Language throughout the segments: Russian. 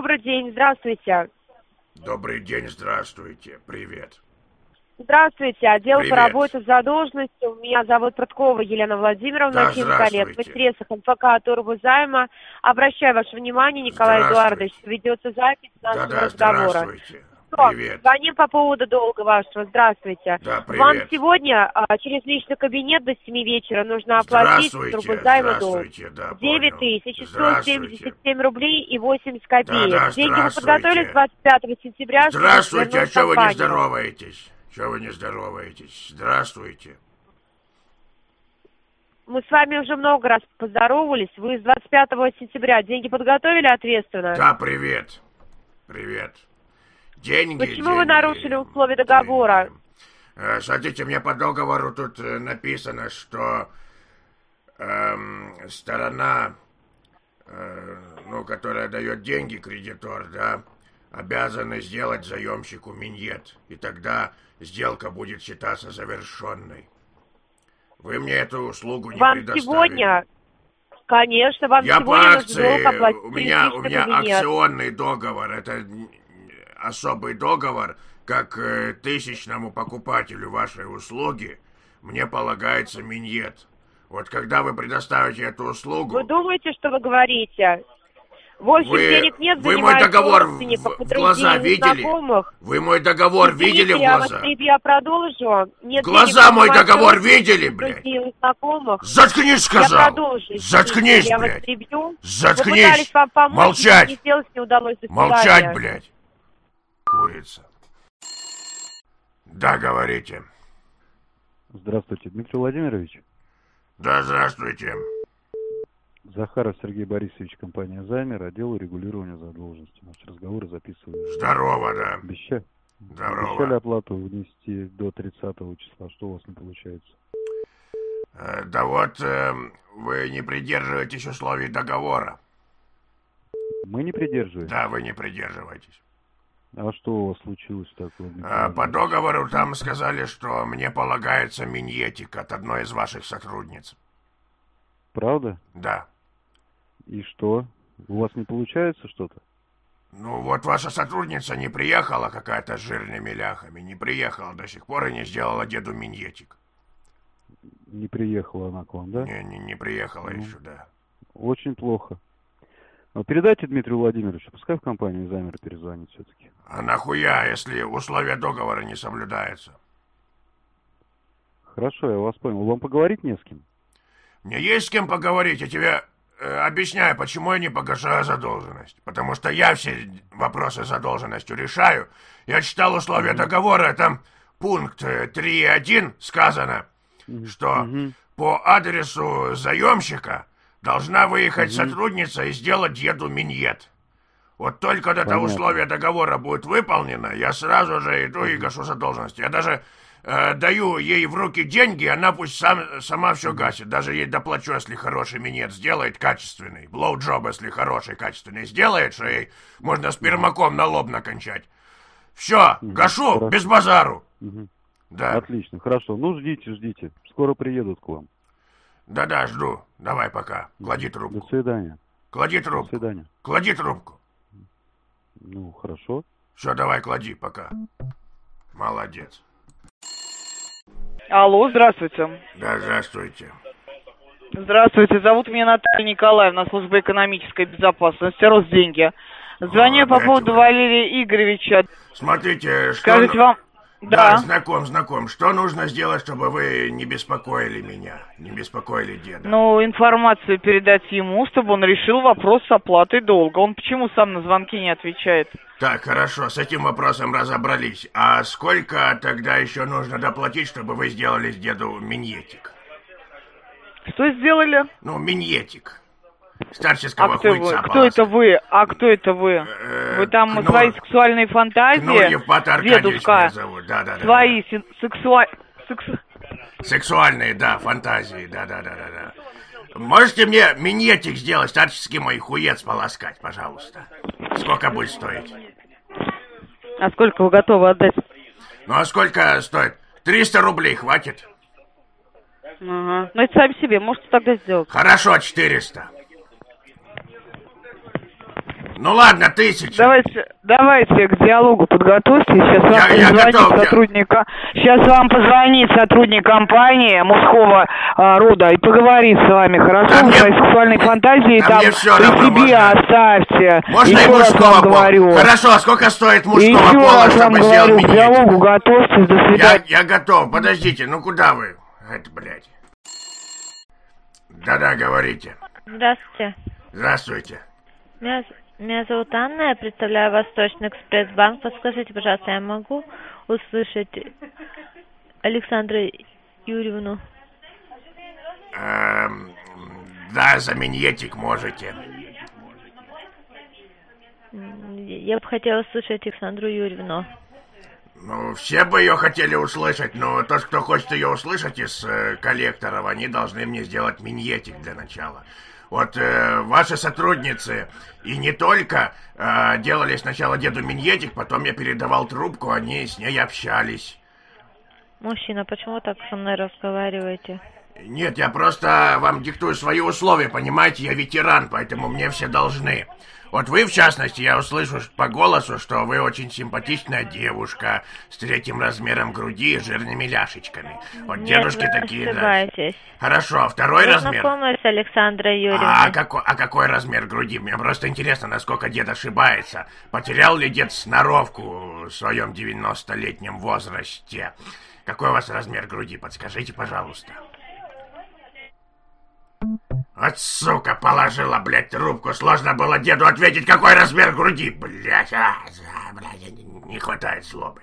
добрый день, здравствуйте. Добрый день, здравствуйте, привет. Здравствуйте, отдел Привет. по работе с задолженностью. Меня зовут Прудкова Елена Владимировна, Да, финколлег. В здравствуйте. интересах МФК Турбозайма. Обращаю ваше внимание, Николай Эдуардович, ведется запись нашего Да-да, разговора. здравствуйте. Что, Привет. звоним по поводу долга вашего. Здравствуйте. Да, привет. Вам сегодня через личный кабинет до 7 вечера нужно оплатить Турбозайма долг. Здравствуйте, да, 9177 рублей и 80 копеек. Да, Деньги вы здравствуйте. подготовили с 25 сентября. Здравствуйте, а что вы не компанию. здороваетесь? Чего вы не здороваетесь? Здравствуйте. Мы с вами уже много раз поздоровались. Вы с 25 сентября деньги подготовили ответственно? Да, привет. Привет. Деньги. Почему вы нарушили условия договора? Смотрите, мне по договору тут написано, что сторона, которая дает деньги, кредитор, да, обязана сделать заемщику миньет, и тогда сделка будет считаться завершенной. Вы мне эту услугу не предоставили. Сегодня, конечно, вам Я сегодня по нужно акции, долг оплатить у меня кабинет. акционный договор, это особый договор, как тысячному покупателю вашей услуги мне полагается миньет. Вот когда вы предоставите эту услугу... Вы думаете, что вы говорите? В общем, денег нет, вы мой договор в глаза видели? Знакомых. Вы мой договор видели в глаза? Я продолжу. Нет, глаза мой договор видели, блядь? Заткнись, сказал! Я продолжу. Заткнись, я блядь! Вас прибью. Заткнись! Вам помочь, молчать! Не сделать, не удалось. Молчать, блядь! Курица. Да, говорите. Здравствуйте, Дмитрий Владимирович. Да, здравствуйте. Захаров Сергей Борисович, компания «Займер», отдел регулирования задолженности. Наш разговор записываем. Здорово, да. Здорово. Обещали оплату внести до 30 числа. Что у вас не получается? Да вот, вы не придерживаетесь условий договора. Мы не придерживаемся? Да, вы не придерживаетесь. А что у вас случилось такое? По договору там сказали, что мне полагается миньетик от одной из ваших сотрудниц. Правда? Да. И что? У вас не получается что-то? Ну вот ваша сотрудница не приехала, какая-то с жирными ляхами, не приехала до сих пор и не сделала деду миньетик. Не приехала она к вам, да? Не приехала еще, да. Очень плохо. Передайте Дмитрию Владимировичу, пускай в компанию «Займер» перезвонит все-таки. А нахуя, если условия договора не соблюдаются? Хорошо, я вас понял. Вам поговорить не с кем? Мне есть с кем поговорить, я тебе объясняю, почему я не погашаю задолженность. Потому что я все вопросы с задолженностью решаю. Я читал условия договора, там пункт 3.1 сказано, что по адресу заемщика должна выехать сотрудница и сделать деду миньет. Вот только это условие договора будет выполнено, я сразу же иду и гашу задолженность. Я даже даю ей в руки деньги, она пусть сама все гасит. Даже ей доплачу, если хороший минет сделает, качественный. Блоуджоб, если хороший, качественный сделает, что ей можно спермаком на лоб накончать. Все, гашу, хорошо. Без базару. Да. Отлично, хорошо. Ну, ждите. Скоро приедут к вам. Да, жду. Давай, пока. Клади трубку. До свидания. Клади трубку. До свидания. Клади трубку. Ну, хорошо. Все, давай, клади, пока. Молодец. Алло, здравствуйте. Да, здравствуйте. Здравствуйте, зовут меня Наталья Николаевна, служба экономической безопасности, Росденьги. Звоню по поводу Валерия Игоревича. Смотрите, скажите вам... Да, знаком. Что нужно сделать, чтобы вы не беспокоили меня, не беспокоили деда? Ну, информацию передать ему, чтобы он решил вопрос с оплатой долга. Он почему сам на звонки не отвечает? Так, хорошо, с этим вопросом разобрались. А сколько тогда еще нужно доплатить, чтобы вы сделали с деду миньетик? Что сделали? Ну, миньетик. Старческого хуйца. Кто это вы? Вы там свои сексуальные фантазии? Кнурьев Патр Аркадьевич меня зовут. Да. Свои сексуальные, да, фантазии, да. Можете мне миньетик сделать, старческий мой хуец полоскать, пожалуйста? Сколько будет стоить? А сколько вы готовы отдать? Ну, а сколько стоит? 300 рублей хватит? Ага. Ну, это сами себе, можете тогда сделать. Хорошо, 400. Ну ладно, 1000. Давайте к диалогу подготовьтесь. Сейчас вам позвонит сотрудник компании мужского рода и поговорит с вами, хорошо? Свои сексуальные фантазии там при себе оставьте. Можно и мужского пола. Хорошо, а сколько стоит мужского пола, чтобы сделать миньетик? К диалогу готовьтесь, до свидания. Я готов, подождите, ну куда вы? Это, блядь. Да-да, говорите. Здравствуйте. Здравствуйте. Меня зовут Анна, я представляю Восточный экспресс-банк. Подскажите, пожалуйста, я могу услышать Александру Юрьевну? Да, за миньетик можете. Я бы хотела услышать Александру Юрьевну. Ну, все бы ее хотели услышать, но тот, кто хочет ее услышать из коллекторов, они должны мне сделать миньетик для начала. Вот ваши сотрудницы и не только делали сначала деду миньетик, потом я передавал трубку, они с ней общались. Мужчина, почему так со мной разговариваете? Нет, я просто вам диктую свои условия, понимаете, я ветеран, поэтому мне все должны. Вот вы, в частности, я услышу по голосу, что вы очень симпатичная девушка с 3 размером груди и жирными ляшечками. Вот нет, дедушки вы такие, ошибаетесь. Да. Хорошо, 2 размер. Знакомая с Александрой Юрьевной. А какой размер груди? Мне просто интересно, насколько дед ошибается. Потерял ли дед сноровку в своем 90-летнем возрасте? Какой у вас размер груди? Подскажите, пожалуйста. Вот сука, положила, блядь, трубку. Сложно было деду ответить, какой размер груди. Блядь, не хватает злобы.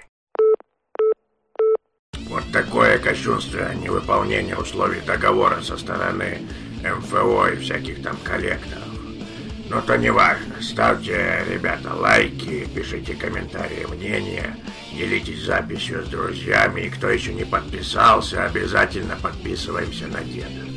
Вот такое кощунство невыполнения условий договора со стороны МФО и всяких там коллекторов. Но то не важно. Ставьте, ребята, лайки, пишите комментарии, мнения, делитесь записью с друзьями. И кто еще не подписался, обязательно подписываемся на деда.